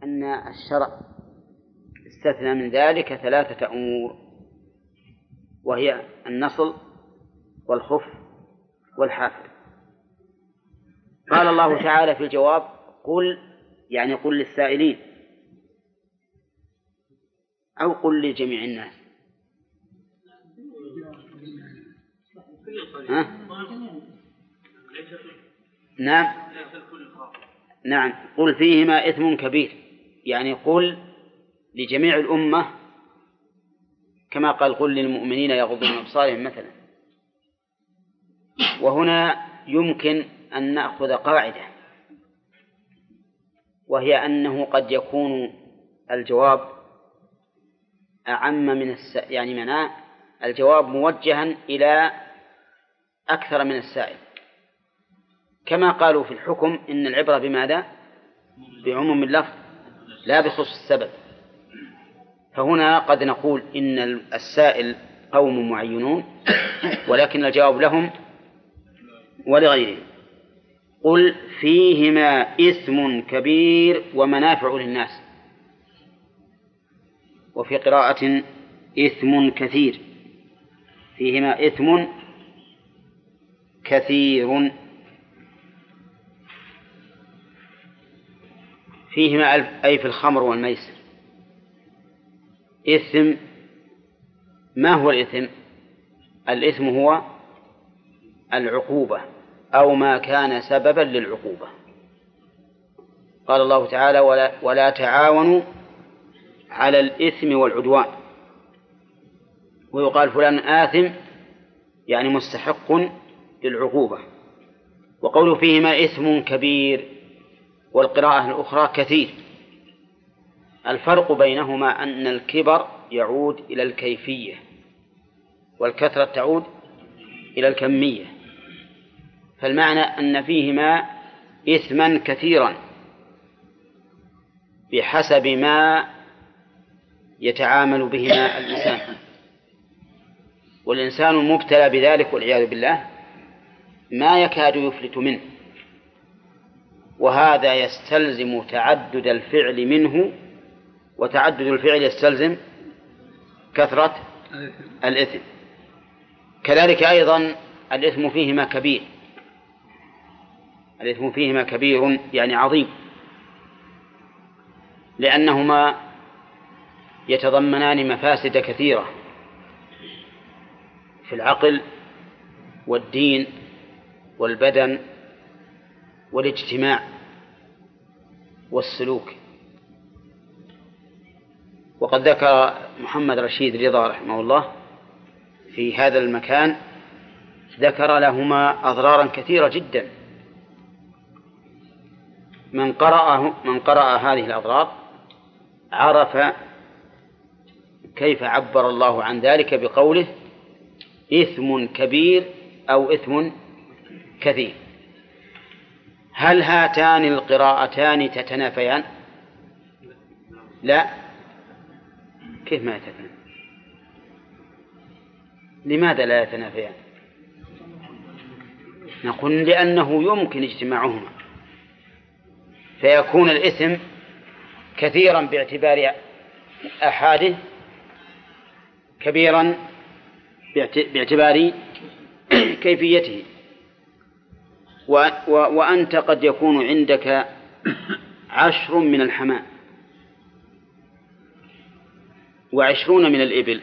أن الشرع استثنى من ذلك 3 أمور، وهي النصل والخف والحافر. قال الله تعالى في الجواب: قل، يعني قل للسائلين أو قل لجميع الناس. نعم، قل فيهما إثم كبير، يعني قل لجميع الأمة، كما قال قل للمؤمنين يغضوا من أبصارهم مثلا. وهنا يمكن أن نأخذ قاعدة، وهي أنه قد يكون الجواب أعم من يعني الجواب موجها إلى أكثر من السائل، كما قالوا في الحكم إن العبرة بماذا؟ بعموم اللفظ لا بخصوص السبب. فهنا قد نقول إن السائل قوم معينون، ولكن الجواب لهم ولغيرهم. قل فيهما إثم كبير ومنافع للناس، وفي قراءة إثم كثير، فيهما إثم كثير. فيهما أي في الخمر والميسر. إثم، ما هو الإثم؟ الإثم هو العقوبة أو ما كان سببا للعقوبة. قال الله تعالى: ولا تعاونوا على الإثم والعدوان. ويقال فلان آثم يعني مستحق للعقوبة. وقوله فيهما إثم كبير، والقراءة الأخرى كثير. الفرق بينهما أن الكبر يعود إلى الكيفية، والكثرة تعود إلى الكمية. فالمعنى أن فيهما إثما كثيرا بحسب ما يتعامل بهما الإنسان، والإنسان المبتلى بذلك والعياذ بالله ما يكاد يفلت منه، وهذا يستلزم تعدد الفعل منه، وتعدد الفعل يستلزم كثرة الإثم. كذلك أيضا الإثم فيهما كبير، الإثم فيهما كبير يعني عظيم، لأنهما يتضمنان مفاسد كثيرة في العقل والدين والبدن والاجتماع والسلوك. وقد ذكر محمد رشيد رضا رحمه الله في هذا المكان، ذكر لهما أضرارا كثيرة جدا. من قرأ هذه الأضرار عرف كيف عبر الله عن ذلك بقوله إثم كبير أو إثم كثير. هل هاتان القراءتان تتنافيان؟ لا. كيف ما يتنافيان؟ لماذا لا يتنافيان؟ نقول لأنه يمكن اجتماعهما، فيكون الإثم كثيرا باعتبار أحاده، كبيرا باعتبار كيفيته. وأنت قد يكون عندك 10 من الحمام و20 من الإبل.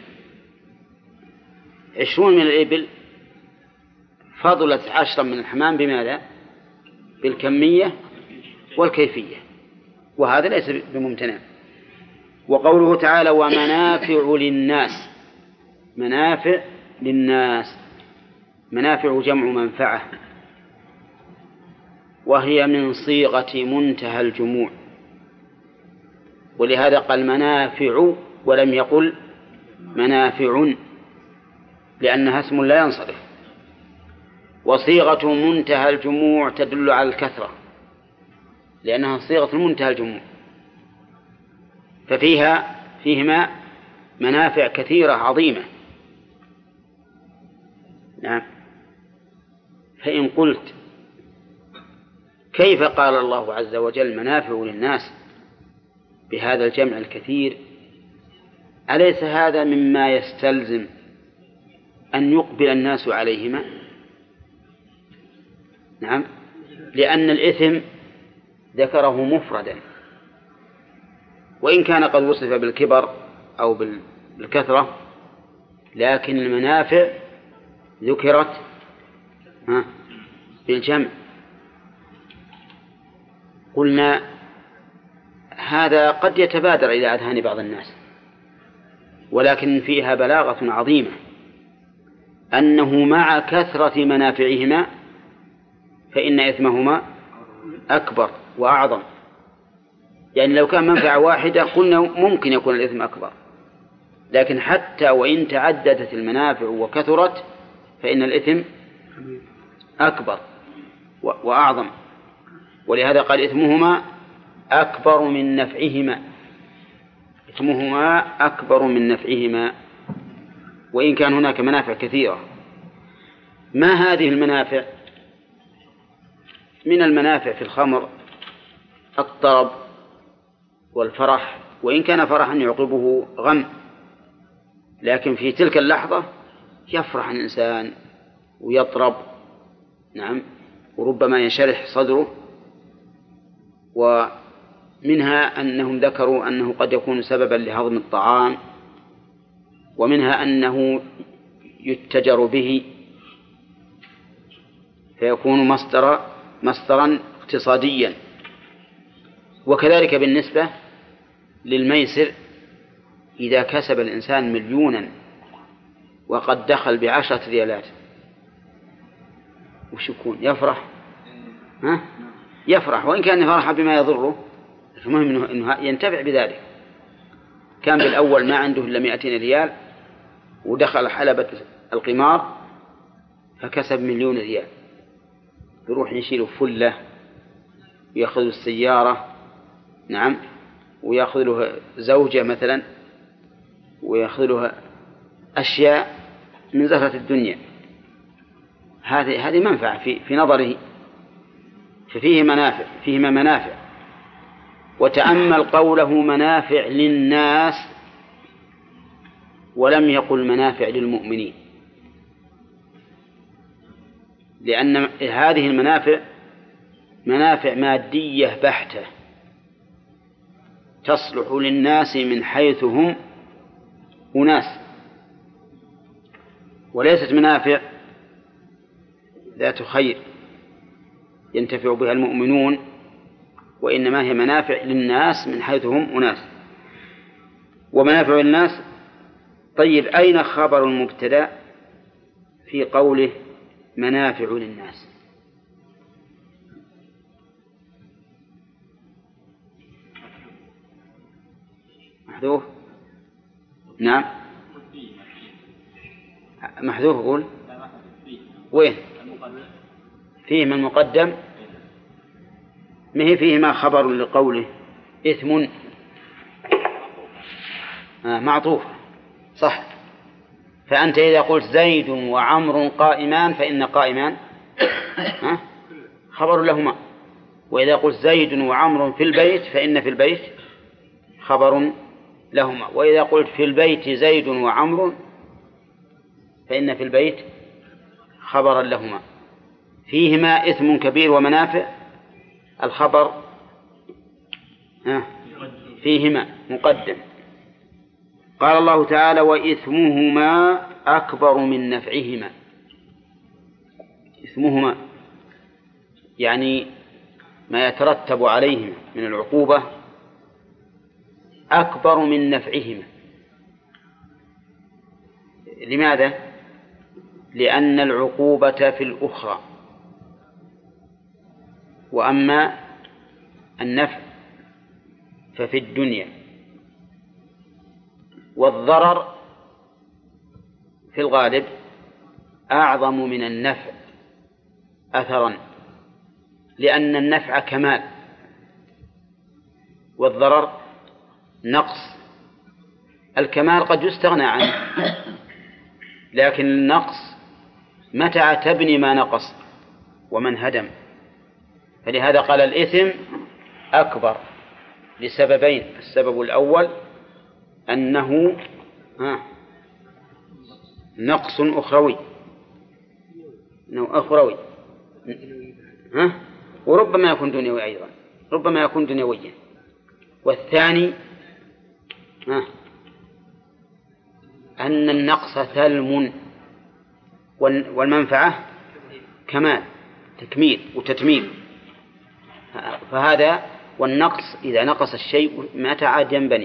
20 من الإبل فضلت 10 من الحمام بماذا؟ بالكمية والكيفية، وهذا ليس بممتنع. وقوله تعالى ومنافع للناس، منافع للناس، منافع جمع منفعة، وهي من صيغة منتهى الجموع، ولهذا قال منافع ولم يقل منافع، لأنها اسم لا ينصرف. وصيغة منتهى الجموع تدل على الكثرة، لأنها صيغة منتهى الجموع، فيهما منافع كثيرة عظيمة. نعم. فإن قلت كيف قال الله عز وجل منافع للناس بهذا الجمع الكثير، أليس هذا مما يستلزم أن يقبل الناس عليهما؟ نعم، لأن الإثم ذكره مفردا، وإن كان قد وصف بالكبر أو بالكثرة، لكن المنافع ذكرت بالجمع. قلنا هذا قد يتبادر إلى أذهان بعض الناس، ولكن فيها بلاغة عظيمة، أنه مع كثرة منافعهما فإن إثمهما أكبر وأعظم. يعني لو كان منفعة واحدة قلنا ممكن يكون الإثم أكبر، لكن حتى وإن تعددت المنافع وكثرت فإن الإثم أكبر وأعظم. ولهذا قال إثمهما أكبر من نفعهما، إثمهما أكبر من نفعهما، وإن كان هناك منافع كثيرة. ما هذه المنافع؟ من المنافع في الخمر الطرب والفرح، وإن كان فرحا يعقبه غم، لكن في تلك اللحظة يفرح الإنسان ويطرب، نعم، وربما ينشرح صدره. ومنها أنهم ذكروا أنه قد يكون سببا لهضم الطعام، ومنها أنه يتجر به فيكون مصدرا اقتصاديا. وكذلك بالنسبة للميسر، إذا كسب الإنسان 1,000,000 وقد دخل ب10 ريالات وش يكون؟ يفرح؟ يفرح، وإن كان فرح بما يضره، المهم أنه ينتفع بذلك. كان بالأول ما عنده إلا 200 ريال ودخل حلبة القمار فكسب 1,000,000 ريال، يروح يشيل فلة ويأخذ السيارة، نعم، ويأخذ له زوجة مثلا، ويأخذ له أشياء من زهرة الدنيا. هذه منفعة في نظره، فيهما منافع. وتأمل قوله منافع للناس ولم يقل منافع للمؤمنين، لأن هذه المنافع منافع مادية بحتة تصلح للناس من حيث هم أناس، وليست منافع ذات خير ينتفع بها المؤمنون، وإنما هي منافع للناس من حيث هم أناس. ومنافع الناس، طيب أين خبر المبتدأ في قوله منافع للناس؟ محذوف؟ نعم محذوف. يقول وين؟ فيه من مقدم، ما هي فيه ما خبر لقوله إثم معطوف، صح. فأنت إذا قلت زيد وعمر قائمان فإن قائمان خبر لهما، وإذا قلت زيد وعمر في البيت فإن في البيت خبر لهما، وإذا قلت في البيت زيد وعمر فإن في البيت خبرا لهما. فيهما إثم كبير ومنافع، الخبر فيهما مقدم. قال الله تعالى وإثمهما أكبر من نفعهما. إثمهما يعني ما يترتب عليهما من العقوبة أكبر من نفعهما. لماذا؟ لأن العقوبة في الأخرى، وأما النفع ففي الدنيا. والضرر في الغالب أعظم من النفع أثرا، لأن النفع كمال والضرر نقص. الكمال قد يستغنى عنه، لكن النقص متى تبني ما نقص ومن هدم. فلهذا قال الإثم أكبر لسببين. السبب الأول أنه نقص أخروي، وربما يكون دنيوي أيضا، ربما يكون دنيويا. والثاني أن النقص ثلم والمنفعة كمال، تكميل وتتميم. فهذا والنقص إذا نقص الشيء متى عاد ينبني.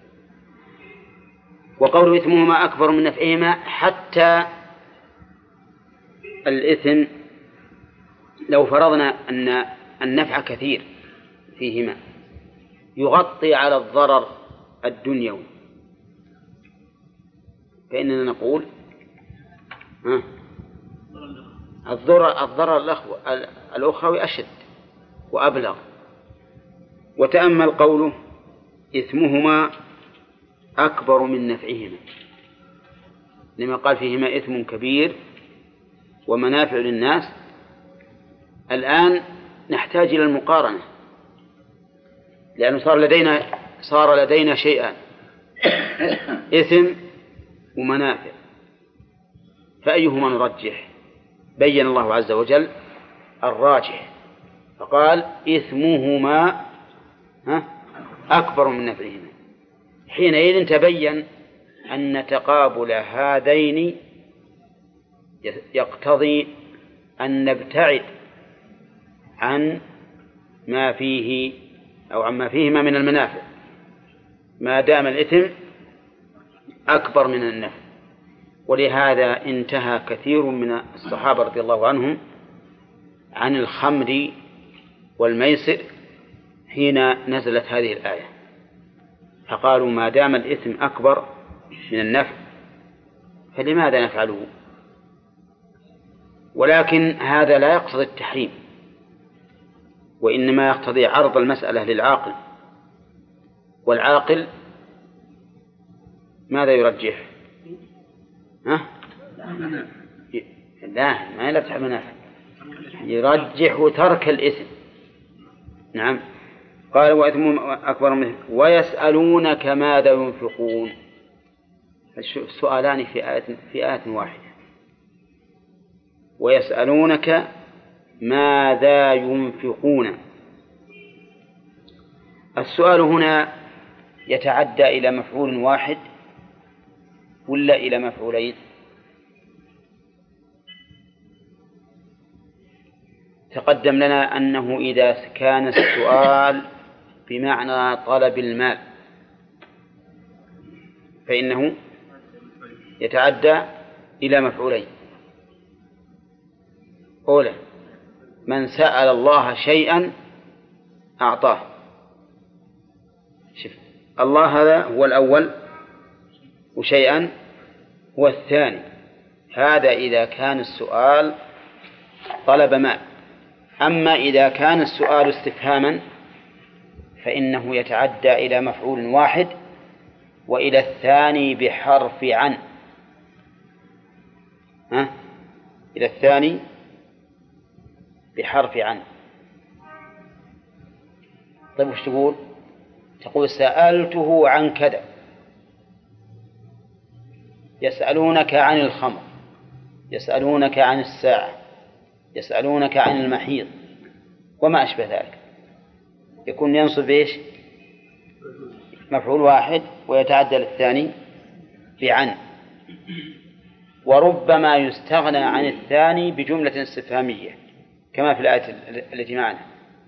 وقول إثمهما أكبر من نفعهما، حتى الإثم لو فرضنا أن النفع كثير فيهما يغطي على الضرر الدنيوي، فإننا نقول الضرر الأخروي أشد وأبلغ. وتأمل قوله إثمهما أكبر من نفعهما، لما قال فيهما إثم كبير ومنافع للناس. الآن نحتاج إلى المقارنة، لأنه صار لدينا شيئان، إثم ومنافع، فأيهما نرجح؟ بين الله عز وجل الراجح، فقال إثمهما أكبر من نفعهما. حينئذ تبين أن تقابل هذين يقتضي أن نبتعد عن ما فيه أو عما فيهما من المنافع، ما دام الإثم أكبر من النفع. ولهذا انتهى كثير من الصحابة رضي الله عنهم عن الخمر والميسر حين نزلت هذه الآية، فقالوا ما دام الإثم أكبر من النفع فلماذا نفعله؟ ولكن هذا لا يقتضي التحريم، وإنما يقتضي عرض المسألة للعاقل. والعاقل ماذا يرجح؟ لا، ما يرجح منافع، يرجح ترك الإثم. نعم. قال وإثمهم أكبر منه ويسألونك ماذا ينفقون. السؤالان في آية واحدة. ويسألونك ماذا ينفقون. السؤال هنا يتعدى إلى مفعول واحد ولا إلى مفعولين؟ تقدم لنا أنه إذا كان السؤال بمعنى طلب المال فإنه يتعدى إلى مفعولين. أولا من سأل الله شيئا أعطاه. شوف، الله هذا هو الأول وشيئا هو الثاني. هذا إذا كان السؤال طلب مال. أما إذا كان السؤال استفهاما فإنه يتعدى إلى مفعول واحد وإلى الثاني بحرف عن. إلى الثاني بحرف عن. طيب وش تقول؟ تقول سألته عن كذا. يسألونك عن الخمر، يسألونك عن الساعة، يسألونك عن المحيض وما أشبه ذلك. يكون ينصب إيش؟ مفعول واحد ويتعدى للثاني بعن. وربما يستغنى عن الثاني بجملة استفهامية كما في الآية التي معنا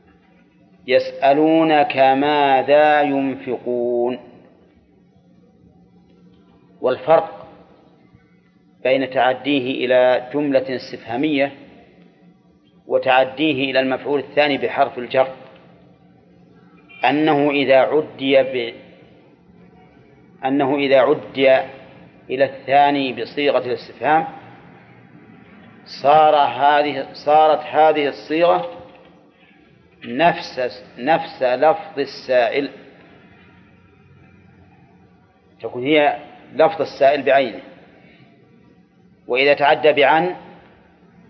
يسألونك ماذا ينفقون. والفرق بين تعديه إلى جملة استفهامية وتعديه إلى المفعول الثاني بحرف الجر أنه إذا عدي إلى الثاني بصيغة الاستفهام صارت هذه الصيغة نفس لفظ السائل، تكون هي لفظ السائل بعينه. وإذا تعدى بعن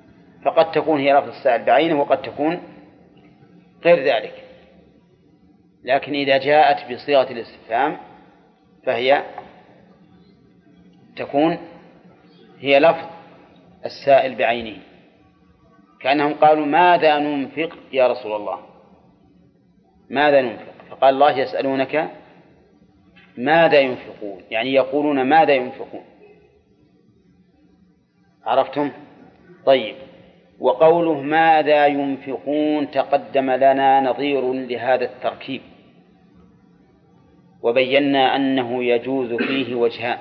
فقد تكون هي لفظ السائل بعينه وقد تكون غير ذلك. لكن إذا جاءت بصيغة الاستفهام فهي تكون هي لفظ السائل بعينه، كأنهم قالوا ماذا ننفق يا رسول الله، ماذا ننفق؟ فقال الله يسألونك ماذا ينفقون، يعني يقولون ماذا ينفقون. عرفتم؟ طيب، وقوله ماذا ينفقون تقدم لنا نظير لهذا التركيب، وبينا أنه يجوز فيه وجهان: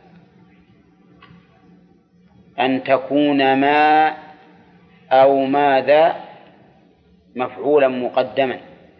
أن تكون ما أو ماذا مفعولا مقدما.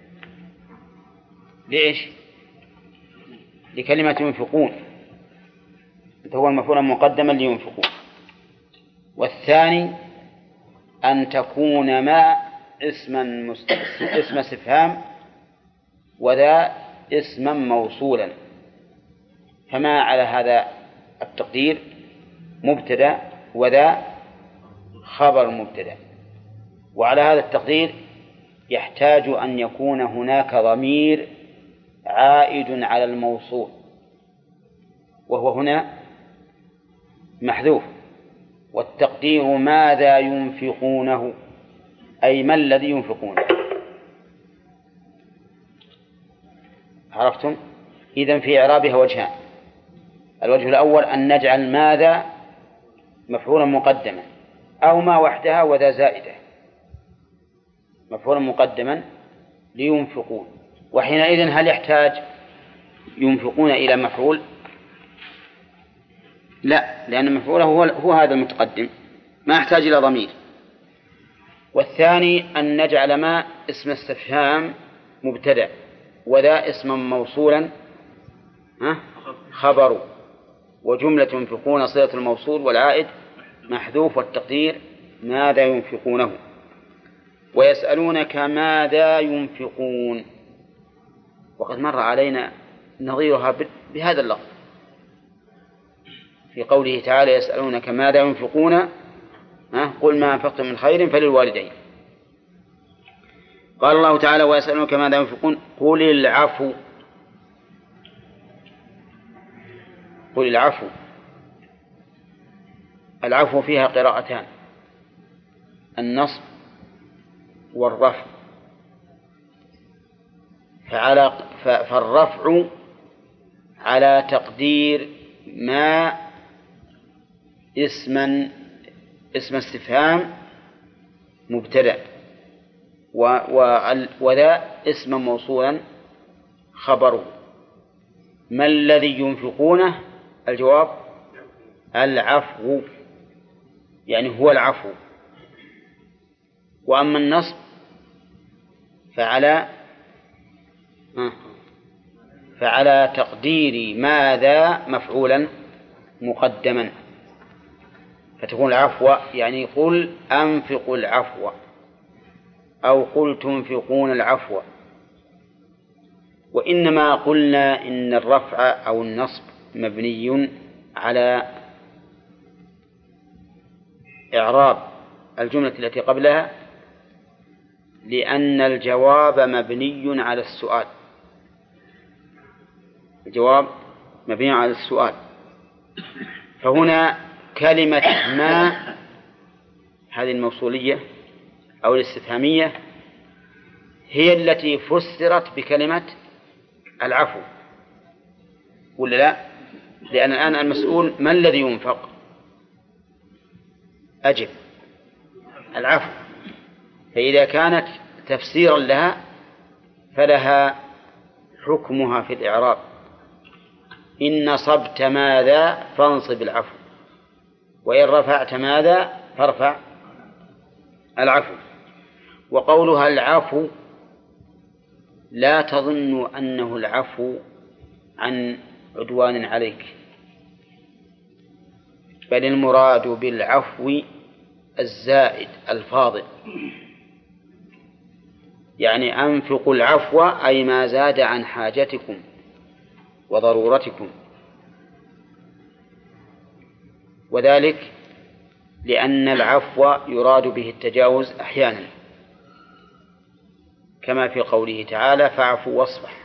ليش؟ لكلمة ينفقون هو المفعول مقدما لينفقون. والثاني أن تكون ما اسم استفهام وذا اسما موصولا، فما على هذا التقدير مبتدأ وذا خبر مبتدأ، وعلى هذا التقدير يحتاج أن يكون هناك ضمير عائد على الموصول، وهو هنا محذوف، والتقدير ماذا ينفقونه، أي ما الذي ينفقونه. عرفتم؟ إذن في إعرابها وجهان: الوجه الأول أن نجعل ماذا مفعولا مقدما، أو ما وحدها وذا زائدة مفعولا مقدما لينفقون. وحينئذ هل يحتاج ينفقون إلى مفعول؟ لا، لأن مفعوله هو هذا المتقدم، ما يحتاج إلى ضمير. والثاني أن نجعل ما اسم استفهام مبتدأ وذا اسما موصولا خبر، وجملة ينفقون صلة الموصول والعائد محذوف، والتقدير ماذا ينفقونه. ويسألونك ماذا ينفقون، وقد مر علينا نظيرها بهذا اللفظ في قوله تعالى يسألونك ماذا ينفقون قل ما أنفقتم من خير فللوالدين. قال الله تعالى ويسألونك ماذا ينفقون قل العفو. قل العفو، العفو فيها قراءتان: النصب والرفع. فالرفع على تقدير ما اسم استفهام مبتدأ وذا اسما موصولا خبره. ما الذي ينفقونه؟ الجواب العفو، يعني هو العفو. وأما النصب فعلى تقدير ماذا مفعولا مقدما، فتكون العفو يعني قل أنفقوا العفو أو قل تنفقون العفو. وإنما قلنا إن الرفع أو النصب مبني على إعراب الجملة التي قبلها، لأن الجواب مبني على السؤال. الجواب مبني على السؤال، فهنا كلمة ما هذه الموصولية أو الاستفهامية هي التي فسرت بكلمة العفو، ولا لا؟ لأن الآن المسؤول ما الذي ينفق؟ أجب: العفو. فإذا كانت تفسيرا لها فلها حكمها في الإعراب: إن نصبت ماذا فانصب العفو، وإن رفعت ماذا فارفع العفو. وقولها العفو لا تظن أنه العفو عن عدوان عليك، بل المراد بالعفو الزائد الفاضل، يعني أنفقوا العفو أي ما زاد عن حاجتكم وضرورتكم، وذلك لأن العفو يراد به التجاوز أحيانا، كما في قوله تعالى فاعفوا واصفح،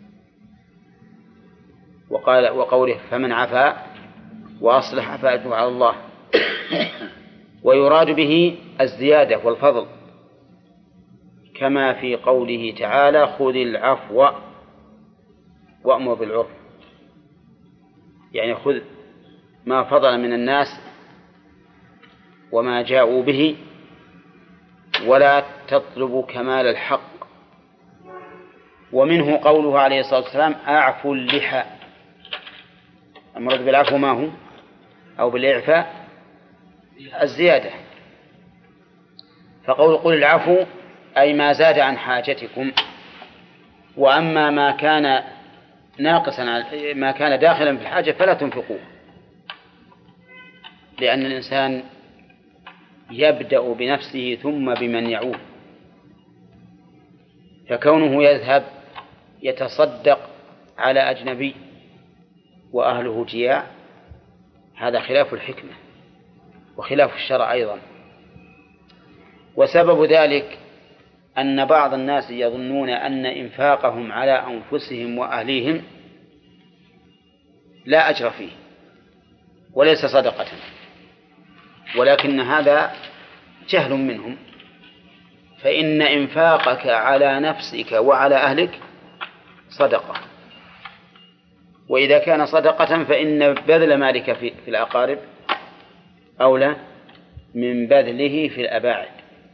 وقوله فمن عفا وأصلح فأجره على الله. ويراد به الزيادة والفضل كما في قوله تعالى خذ العفو وأمر بالعرف، يعني خذ ما فضل من الناس وما جاءوا به ولا تطلب كمال الحق. ومنه قوله عليه الصلاة والسلام أعفوا اللحى، المراد بالعفو ما هو أو بالإعفاء الزيادة. فقول قل العفو أي ما زاد عن حاجتكم، وأما ما كان ناقصا ما كان داخلا في الحاجة فلا تنفقوه، لأن الإنسان يبدأ بنفسه ثم بمن يعود. فكونه يذهب يتصدق على أجنبي وأهله جياع هذا خلاف الحكمة وخلاف الشرع أيضا. وسبب ذلك أن بعض الناس يظنون أن إنفاقهم على أنفسهم وأهليهم لا أجر فيه وليس صدقة، ولكن هذا جهل منهم، فإن إنفاقك على نفسك وعلى أهلك صدقة، وإذا كان صدقة فإن بذل مالك في الأقارب أولى من بذله في الأباعد.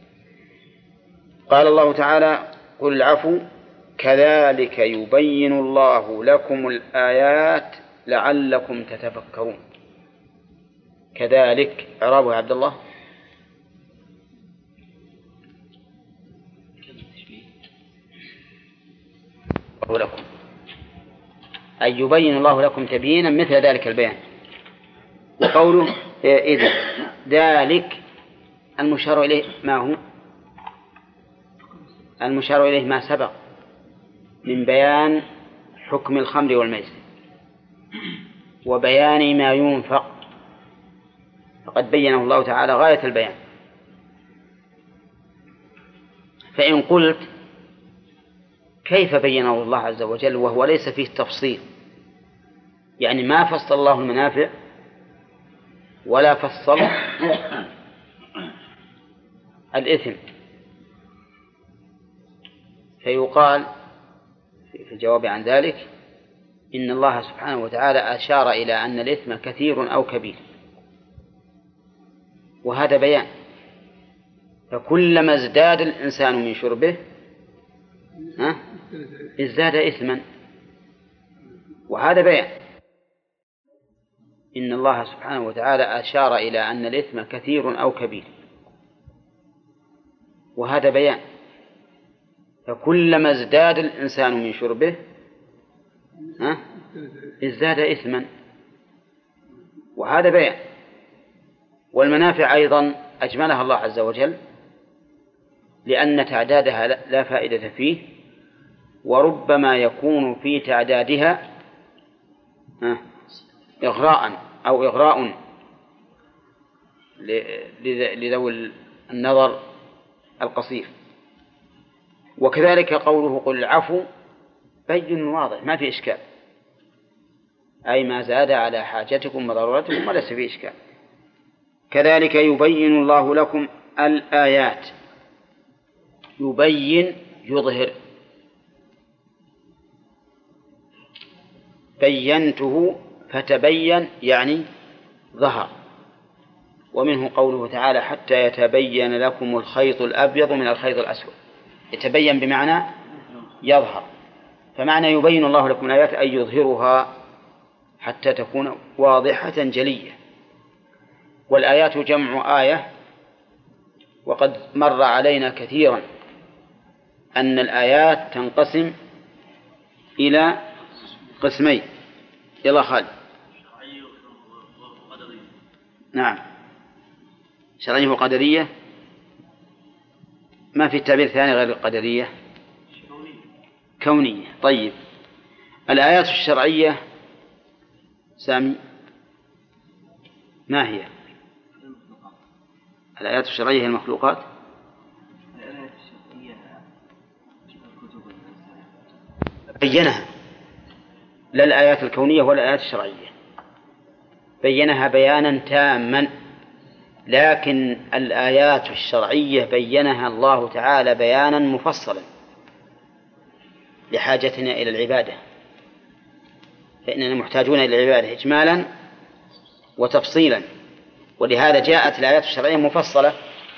قال الله تعالى قل العفو كذلك يبين الله لكم الآيات لعلكم تتفكرون. كذلك إعرابه عبد الله لكم أي يبين الله لكم تبيينا مثل ذلك البيان. وقوله إذن ذلك المشار إليه ما هو؟ المشار إليه ما سبق من بيان حكم الخمر والميسر وبيان ما ينفق، فقد بينه الله تعالى غاية البيان. فإن قلت كيف بينه الله عز وجل وهو ليس فيه تفصيل، يعني ما فصل الله المنافع ولا فصل الإثم، فيقال في الجواب عن ذلك إن الله سبحانه وتعالى أشار إلى أن الإثم كثير أو كبير، وهذا بيان. فكلما ازداد الإنسان من شربه ازداد إثما، وهذا بيان. إن الله سبحانه وتعالى أشار إلى أن الإثم كثير أو كبير، وهذا بيان. فكلما ازداد الإنسان من شربه ازداد إثما، وهذا بيان. والمنافع أيضا أجملها الله عز وجل لأن تعدادها لا فائدة فيه، وربما يكون في تعدادها إغراء أو إغراء لذوي النظر القصير. وكذلك قوله قل العفو بين واضح ما في إشكال، أي ما زاد على حاجتكم وضرورتكم وليس في إشكال. كذلك يبين الله لكم الآيات، يبين يظهر، بينته فتبين يعني ظهر. ومنه قوله تعالى حتى يتبين لكم الخيط الأبيض من الخيط الأسود، يتبين بمعنى يظهر. فمعنى يبين الله لكم الآيات أي يظهرها حتى تكون واضحة جلية. والآيات جمع آية، وقد مر علينا كثيرا أن الآيات تنقسم إلى قسمين. يلا خالد. نعم، شرعية وقدرية، ما في تعبير ثاني غير القدرية، كونية. طيب، الآيات الشرعية سامي ما هي؟ الآيات الشرعية هي المخلوقات. بينها، لا الآيات الكونية ولا الآيات الشرعية، بينها بيانا تاما. لكن الآيات الشرعية بينها الله تعالى بيانا مفصلا لحاجتنا إلى العبادة، فإننا محتاجون إلى العبادة إجمالا وتفصيلا، ولهذا جاءت الآيات الشرعية مفصلة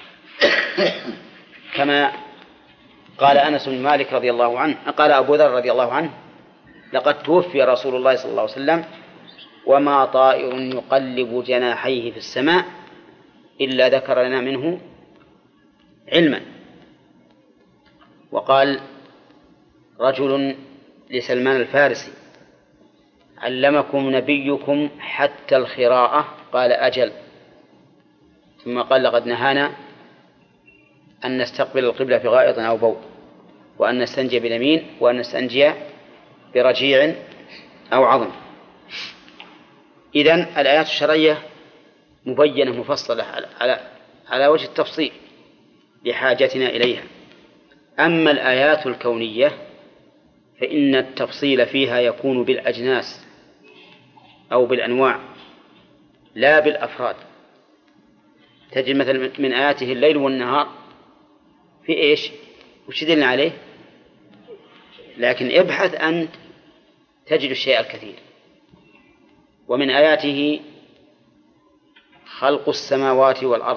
كما قال أنس بن مالك رضي الله عنه، قال أبو ذر رضي الله عنه: لقد توفي رسول الله صلى الله عليه وسلم وما طائر يقلب جناحيه في السماء إلا ذكر لنا منه علما. وقال رجل لسلمان الفارسي: علمكم نبيكم حتى الخراءة؟ قال: أجل. ثم قال: لقد نهانا أن نستقبل القبلة في غائط أو بول، وأن نستنجي باليمين، وأن نستنجي برجيع أو عظم. إذن الآيات الشرعية مبينة مفصلة على وجه التفصيل لحاجتنا إليها. أما الآيات الكونية فإن التفصيل فيها يكون بالأجناس أو بالأنواع لا بالأفراد. تجد مثلا من آياته الليل والنهار في إيش؟ وش يدلنا عليه؟ لكن ابحث أنت تجد الشيء الكثير. ومن آياته خلق السماوات والأرض،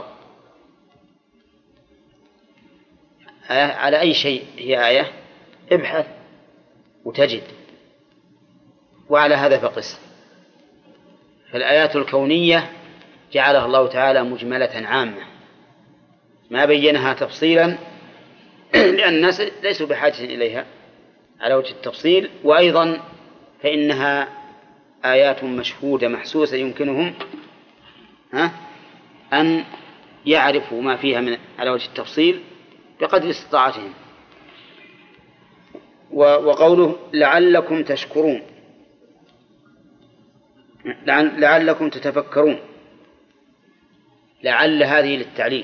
على أي شيء هي آية ابحث وتجد، وعلى هذا فقس. فالآيات الكونية جعلها الله تعالى مجملة عامة ما بينها تفصيلا لأن الناس ليسوا بحاجة إليها على وجه التفصيل، وأيضا فإنها آيات مشهودة محسوسة يمكنهم أن يعرفوا ما فيها من على وجه التفصيل بقدر استطاعتهم. وقوله لعلكم تشكرون، لعلكم تتفكرون، لعل هذه للتعليل،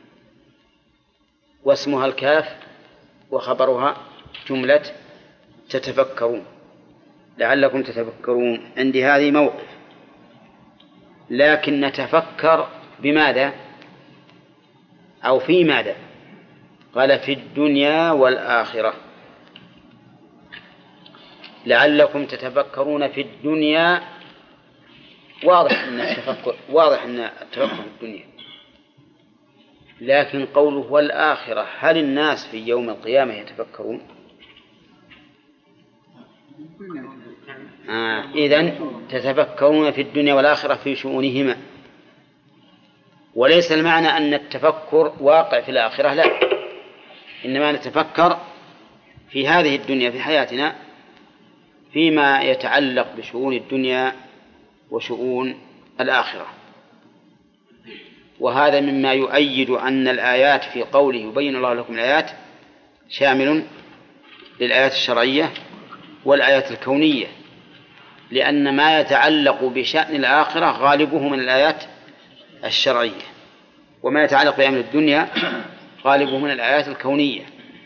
واسمها الكاف وخبرها جملة تتفكرون. لعلكم تتفكرون عندي هذه موقف، لكن نتفكر بماذا أو في ماذا؟ قال في الدنيا والآخرة. لعلكم تتفكرون في الدنيا، واضح أن التفكر في الدنيا، لكن قوله والآخرة، هل الناس في يوم القيامة يتفكرون؟ إذن تتفكرون في الدنيا والآخرة في شؤونهما، وليس المعنى أن التفكر واقع في الآخرة، لا، إنما نتفكر في هذه الدنيا في حياتنا فيما يتعلق بشؤون الدنيا وشؤون الآخرة. وهذا مما يؤيد أن الآيات في قوله يبين الله لكم الآيات شامل للآيات الشرعية والآيات الكونية، لأن ما يتعلق بشأن الآخرة غالبه من الآيات الشرعية، وما يتعلق بأمر الدنيا غالبه من الآيات الكونية.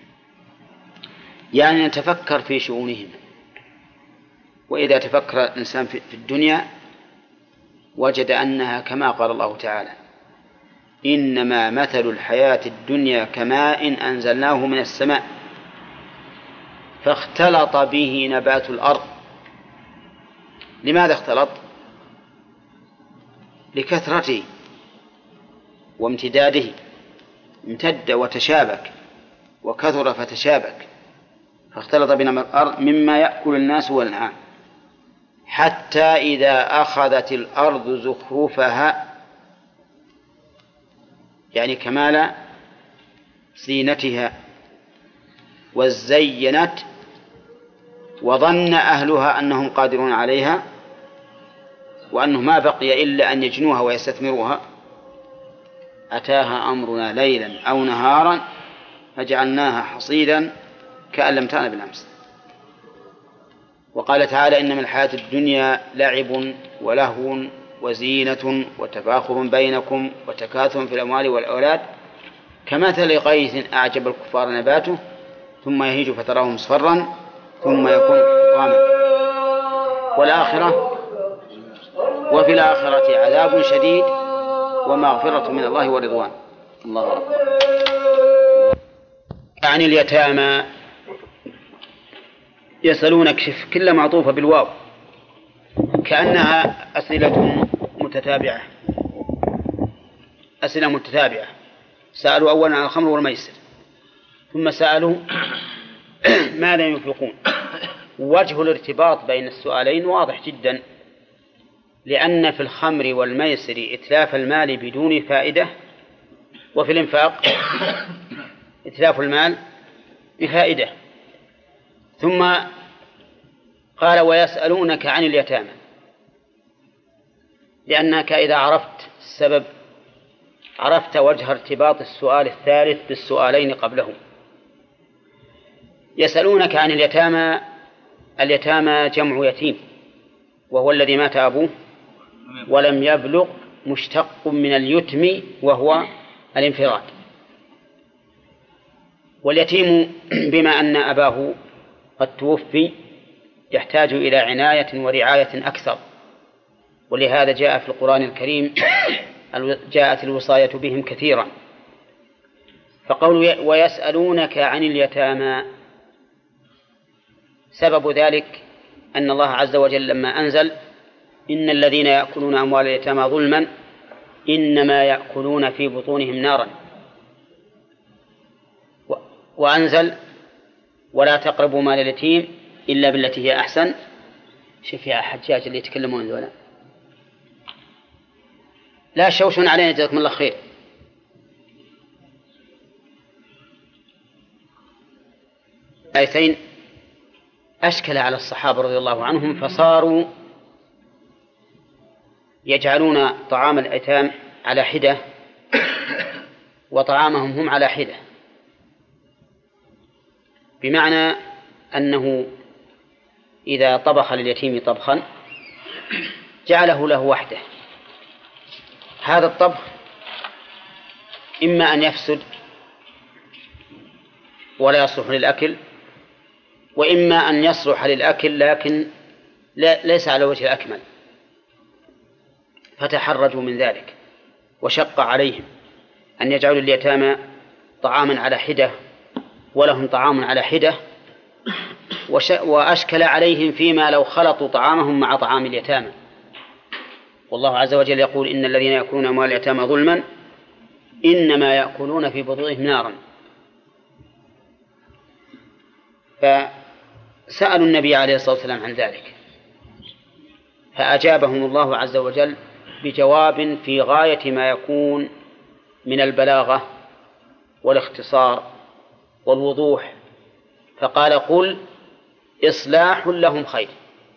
يعني نتفكر في شؤونهم. وإذا تفكر الإنسان في الدنيا وجد أنها كما قال الله تعالى: إنما مثل الحياة الدنيا كماء أنزلناه من السماء فاختلط به نبات الأرض. لماذا اختلط؟ لكثرته وامتداده، امتد وتشابك وكثر فتشابك، فاختلط بنبات الأرض مما يأكل الناس والأنعام، حتى إذا أخذت الأرض زخرفها، يعني كمال زينتها، وزينت وظن أهلها أنهم قادرون عليها وأنه ما بقي إلا أن يجنوها ويستثمروها، أتاها أمرنا ليلا أو نهارا فجعلناها حصيدا كأن لم تغن بالأمس. وقال تعالى: إنما الحياة الدنيا لعب ولهو وزينة وتفاخر بينكم وتكاثر في الأموال والأولاد كمثل غيث أعجب الكفار نباته ثم يهيج فتراه مصفرا ثم يكون حطاما. وفي الآخرة عذاب شديد ومغفرة من الله ورضوان. الله أكبر. عن اليتامى يسألونك، شف كل معطوفة بالواو كأنها أسئلة متتابعة. سألوا أولا عن الخمر والميسر، ثم سألوا ماذا ينفقون. وجه الارتباط بين السؤالين واضح جدا، لأن في الخمر والميسر إتلاف المال بدون فائدة، وفي الإنفاق إتلاف المال بفائدة. ثم قال ويسألونك عن اليتامى، لأنك إذا عرفت السبب عرفت وجه ارتباط السؤال الثالث بالسؤالين قبله. يسألونك عن اليتامى. اليتامى جمع يتيم، وهو الذي مات أبوه ولم يبلغ، مشتق من اليتم وهو الانفراد. واليتيم بما أن أباه قد توفي يحتاج إلى عناية ورعاية أكثر، ولهذا جاء في القرآن الكريم جاءت الوصاية بهم كثيرا. فقولوا ويسألونك عن اليتامى، سبب ذلك أن الله عز وجل لما أنزل إن الذين يأكلون أموال اليتامى ظلما إنما يأكلون في بطونهم نارا، وأنزل ولا تقربوا مال اليتيم إلا بالتي هي أحسن. شوف يا حجاج اللي يتكلمون ذولا، لا شوشون علينا جزاكم الله خير. آيتين أشكل على الصحابة رضي الله عنهم، فصاروا يجعلون طعام الأيتام على حدة وطعامهم هم على حدة، بمعنى أنه إذا طبخ لليتيم طبخا جعله له وحده. هذا الطبخ إما أن يفسد ولا يصلح للأكل، وإما أن يصلح للأكل لكن ليس على وجه الأكمل، فتحرجوا من ذلك وشق عليهم أن يجعلوا اليتامى طعاما على حدة ولهم طعام على حدة، وأشكل عليهم فيما لو خلطوا طعامهم مع طعام اليتامى. والله عز وجل يقول إن الذين يأكلون أموال اليتامى ظلما إنما يأكلون في بطونهم نارا. فسألوا النبي عليه الصلاة والسلام عن ذلك، فأجابهم الله عز وجل بجواب في غاية ما يكون من البلاغة والاختصار والوضوح، فقال قل إصلاح لهم خير.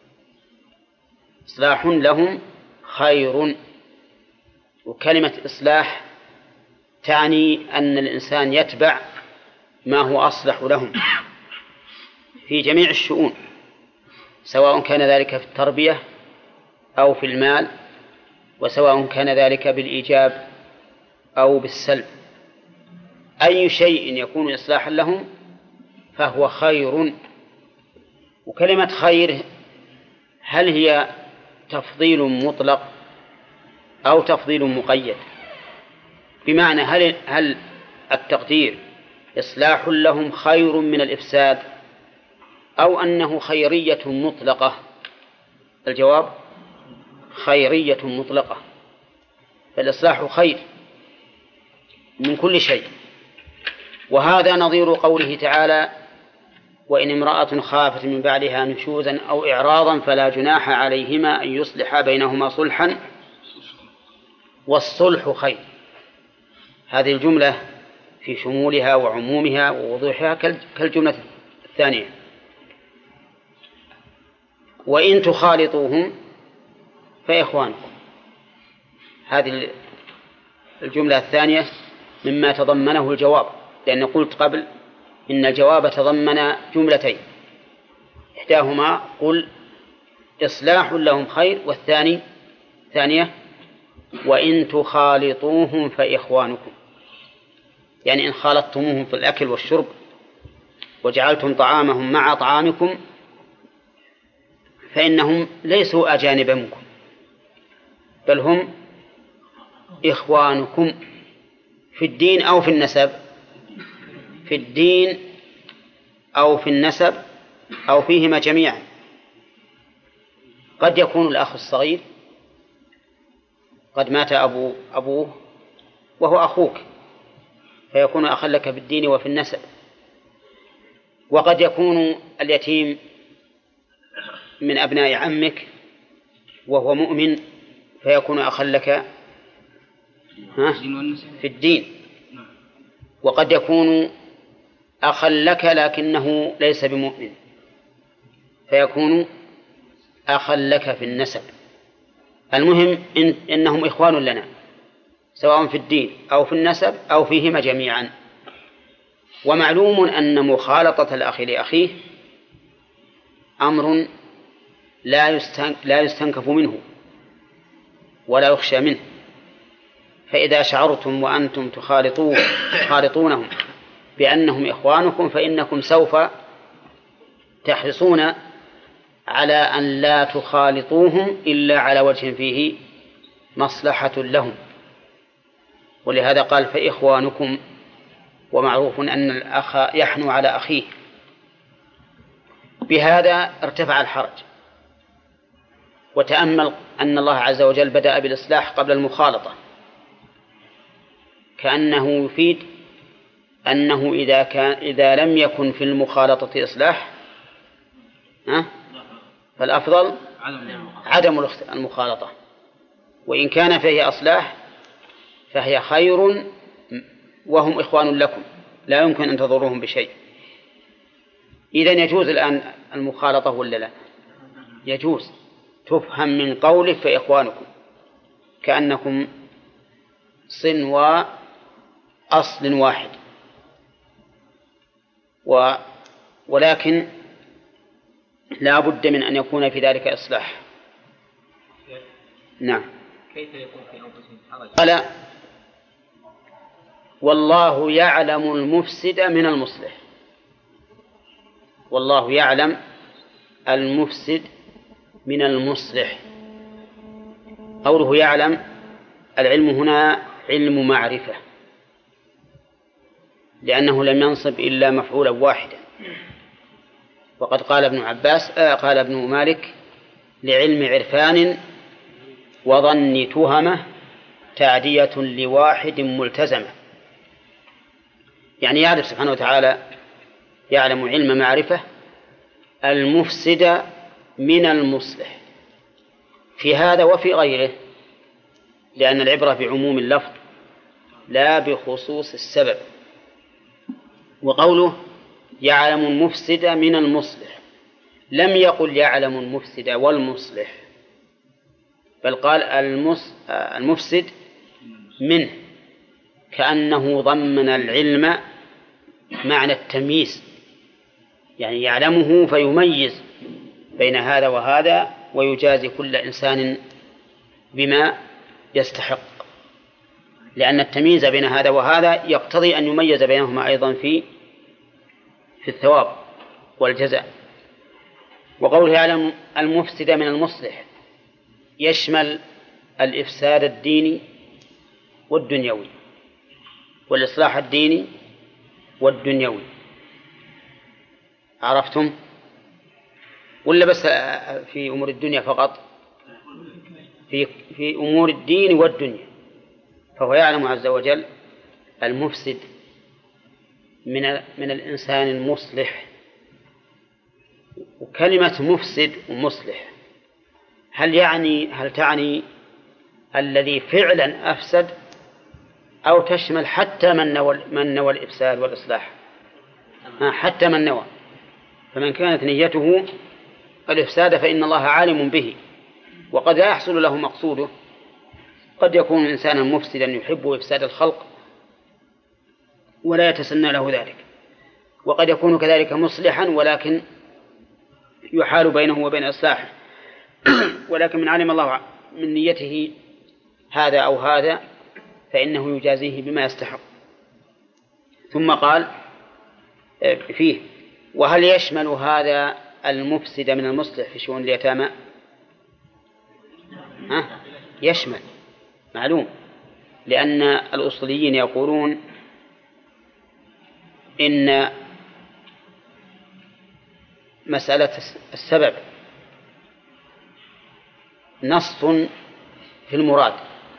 إصلاح لهم خير. وكلمة إصلاح تعني أن الإنسان يتبع ما هو أصلح لهم في جميع الشؤون، سواء كان ذلك في التربية أو في المال، وسواء كان ذلك بالإيجاب أو بالسلب. أي شيء يكون إصلاحا لهم فهو خير. وكلمة خير هل هي تفضيل مطلق أو تفضيل مقيد؟ بمعنى هل التقدير إصلاح لهم خير من الإفساد، أو أنه خيرية مطلقة؟ الجواب خيرية مطلقة، فالإصلاح خير من كل شيء. وهذا نظير قوله تعالى وإن امرأة خافت من بعدها نشوزا أو إعراضا فلا جناح عليهما أن يصلحا بينهما صلحا والصلح خير. هذه الجملة في شمولها وعمومها ووضوحها كالجملة الثانية. وإن تخالطوهم فإخوانكم، هذه الجملة الثانية مما تضمنه الجواب، لأن قلت قبل إن الجواب تضمن جملتين، إحداهما قل إصلاح لهم خير، ثانية وإن تخالطوهم فإخوانكم، يعني إن خالطتموهم في الأكل والشرب وجعلتم طعامهم مع طعامكم فإنهم ليسوا أجانب منكم، بل هم إخوانكم في الدين أو في النسب، في الدين أو في النسب أو فيهما جميعا. قد يكون الأخ الصغير قد مات أبوه وهو أخوك فيكون أخا لك في الدين وفي النسب، وقد يكون اليتيم من أبناء عمك وهو مؤمن فيكون أخا لك في الدين، وقد يكون أخا لك لكنه ليس بمؤمن فيكون أخا لك في النسب. المهم إنهم إخوان لنا سواء في الدين أو في النسب أو فيهما جميعا. ومعلوم أن مخالطة الأخ لأخيه أمر لا يستنكف منه ولا يخشى منه، فإذا شعرتم وأنتم تخالطونهم بأنهم إخوانكم فإنكم سوف تحرصون على أن لا تخالطوهم إلا على وجه فيه مصلحة لهم، ولهذا قال فإخوانكم، ومعروف أن الأخ يحنو على أخيه. بهذا ارتفع الحرج. وتأمل أن الله عز وجل بدأ بالإصلاح قبل المخالطة، كأنه يفيد أنه إذا لم يكن في المخالطة إصلاح فالأفضل عدم المخالطة، وإن كان فيه إصلاح فهي خير وهم إخوان لكم لا يمكن أن تضروهم بشيء. إذن يجوز الآن المخالطة ولا لا؟ يجوز، تفهم من قوله فإخوانكم كأنكم صنوا أصل واحد، ولكن لا بد من أن يكون في ذلك إصلاح. نعم. كيف يكون في أنفسهم حرج؟ قال والله يعلم المفسد من المصلح. والله يعلم المفسد من المصلح. قوله يعلم، العلم هنا علم معرفة، لأنه لم ينصب إلا مفعولا واحدا. وقد قال قال ابن مالك لعلم عرفان وظن تهمة تعدية لواحد ملتزمة، يعني يعرف سبحانه وتعالى، يعلم علم معرفة المفسد من المصلح في هذا وفي غيره، لأن العبرة بعموم اللفظ لا بخصوص السبب. وقوله يعلم المفسد من المصلح لم يقل يعلم المفسد والمصلح، بل قال المفسد منه، كأنه ضمن العلم معنى التمييز، يعني يعلمه فيميز بين هذا وهذا ويجازي كل إنسان بما يستحق، لأن التمييز بين هذا وهذا يقتضي أن يميز بينهما أيضا في الثواب والجزاء. وقوله يعلم المفسد من المصلح يشمل الإفساد الديني والدنيوي، والإصلاح الديني والدنيوي. عرفتم؟ ولا بس في أمور الدنيا فقط؟ في أمور الدين والدنيا. فهو يعلم عز وجل المفسد من الإنسان المصلح. وكلمة مفسد ومصلح هل تعني الذي فعلا أفسد، أو تشمل حتى من نوى الإفساد والإصلاح؟ حتى من نوى، فمن كانت نيته الإفساد فإن الله عالم به، وقد لا يحصل له مقصوده. قد يكون إنسانا مفسدا يحب إفساد الخلق ولا يتسنى له ذلك، وقد يكون كذلك مصلحا ولكن يحال بينه وبين إصلاحه ولكن من علم الله من نيته هذا أو هذا فإنه يجازيه بما يستحق. ثم قال فيه وهل يشمل هذا المفسد من المصلح في شؤون اليتامى؟ يشمل، معلوم، لأن الأصوليين يقولون إن مسألة السبب نص في المراد،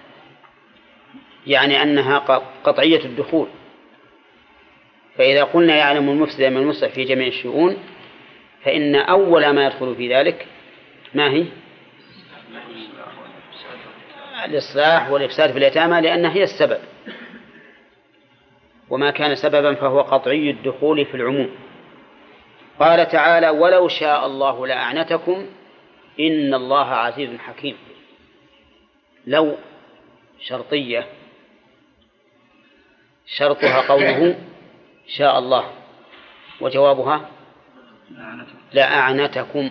يعني أنها قطعية الدخول. فإذا قلنا يعلم المفسد من المصلح في جميع الشؤون، فإن أول ما يدخل في ذلك ما هي؟ الإصلاح والإفساد في اليتامى، لأنها هي السبب، وما كان سببا فهو قطعي الدخول في العموم. قال تعالى: ولو شاء الله لأعنتكم إن الله عزيز حكيم. لو شرطية، شرطها قوله شاء الله، وجوابها لأعنتكم.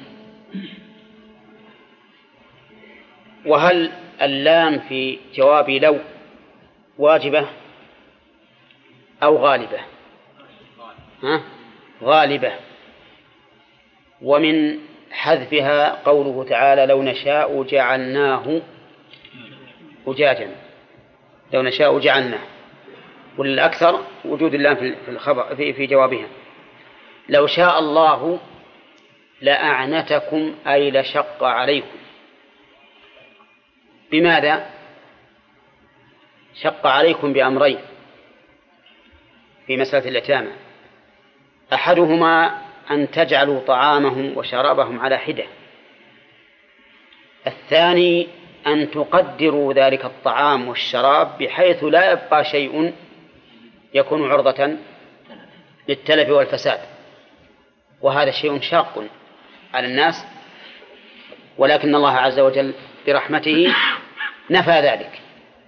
وهل اللام في جواب لو واجبة أو غالبة؟ غالبة. ومن حذفها قوله تعالى: لو نشاء جعلناه أجاجا، لو نشاء جعلناه، وللأكثر وجود اللام في الخبر في جوابها. لو شاء الله لأعنتكم أي لشق عليكم. بماذا؟ شق عليكم بأمرين في مسألة اليتامى: أحدهما أن تجعلوا طعامهم وشرابهم على حدة، الثاني أن تقدروا ذلك الطعام والشراب بحيث لا يبقى شيء يكون عرضة للتلف والفساد، وهذا شيء شاق على الناس، ولكن الله عز وجل برحمته نفى ذلك.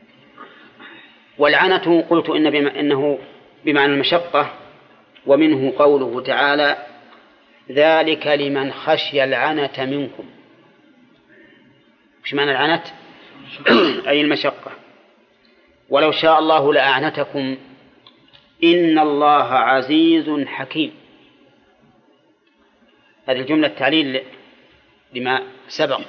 والعنة قلت إنه بمعنى المشقة، ومنه قوله تعالى: ذلك لمن خشي العنة منكم. مش معنى العنة؟ أي المشقة. ولو شاء الله لأعنتكم إن الله عزيز حكيم. هذه الجملة تعليل لما سبق،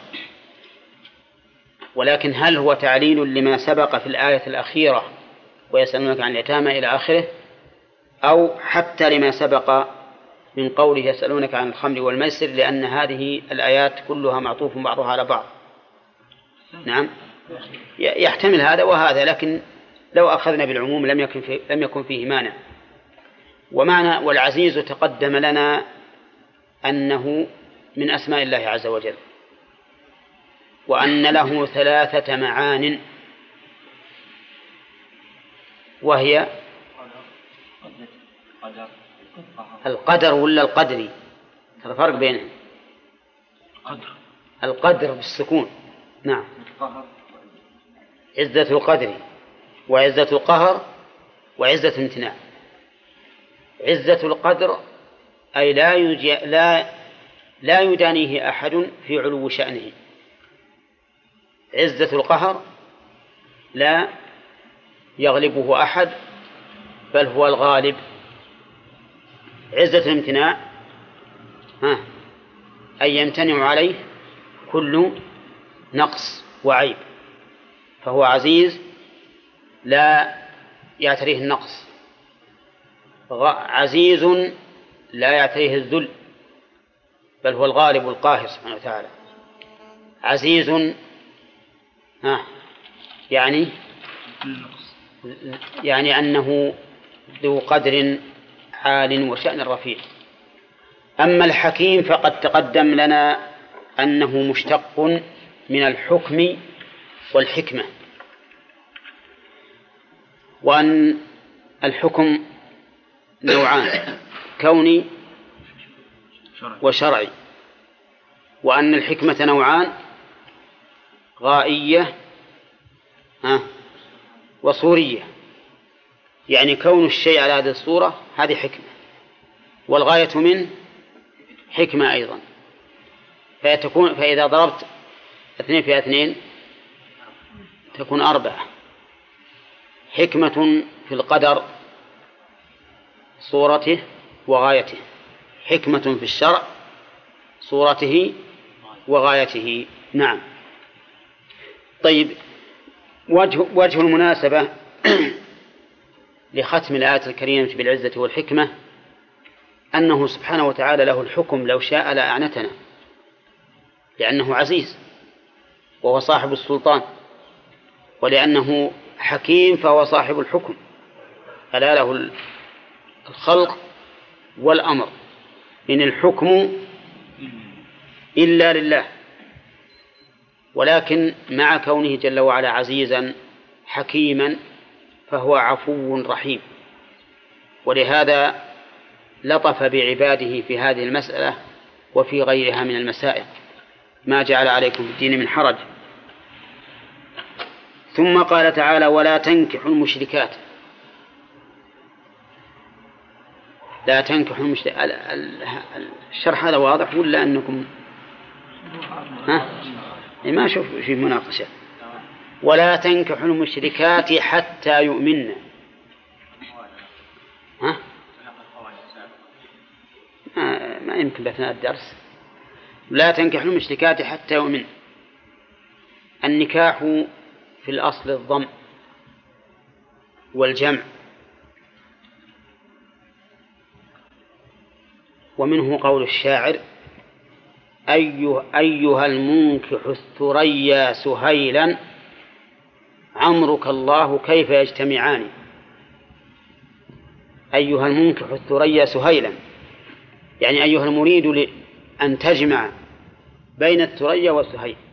ولكن هل هو تعليل لما سبق في الآية الأخيرة ويسألونك عن اليتامى إلى آخره، أو حتى لما سبق من قوله يسألونك عن الخمر والميسر، لأن هذه الآيات كلها معطوف بعضها على بعض؟ نعم، يحتمل هذا وهذا، لكن لو أخذنا بالعموم لم يكن فيه مانع. ومعنى والعزيز تقدم لنا أنه من أسماء الله عز وجل، وأن له 3 معان، وهي القدر ولا القدري؟ ترى فرق بينهم. القدر بالسكون، نعم، عزة القدر وعزة القهر وعزة الامتناع. عزة القدر أي لا يدانيه أحد في علو شأنه. عزة القهر لا يغلبه أحد بل هو الغالب. عزة الامتناع أي يمتنع عليه كل نقص وعيب، فهو عزيز لا يعتريه النقص، عزيز لا يعتريه الذل، بل هو الغالب القاهر سبحانه وتعالى. عزيز يعني أنه ذو قدر عال وشأن رفيع. أما الحكيم فقد تقدم لنا أنه مشتق من الحكم والحكمة، وأن الحكم نوعان: كوني وشرعي، وأن الحكمة نوعان: غائية وصورية. يعني كون الشيء على هذه الصورة هذه حكمة، والغاية منه حكمة أيضا. فإذا ضربت 2 في 2 تكون 4. حكمة في القدر صورته وغايته، حكمة في الشرع صورته وغايته. نعم. طيب، وجه المناسبة لختم الآية الكريمة بالعزة والحكمة أنه سبحانه وتعالى له الحكم، لو شاء لأعنتنا، لأنه عزيز وهو صاحب السلطان، ولأنه حكيم فهو صاحب الحكم، ألا له الخلق والأمر، إن الحكم إلا لله. ولكن مع كونه جل وعلا عزيزا حكيما فهو عفو رحيم، ولهذا لطف بعباده في هذه المسألة وفي غيرها من المسائل، ما جعل عليكم في الدين من حرج. ثم قال تعالى: ولا تنكحوا المشركات. لا تنكحوا المشركات. الشرح هذا واضح ولا أنكم ما أشوف في مناقشة؟ ولا تنكحوا المشركات حتى يؤمنن. ما يمكن بأثناء الدرس. لا تنكحوا المشركات حتى يؤمن. النكاح في الأصل الضم والجمع، ومنه قول الشاعر: أيها المنكح الثريا سهيلا عمرك الله كيف يجتمعان. أيها المنكح الثريا سهيلا، يعني أيها المريد أن تجمع بين الثريا والسهيل.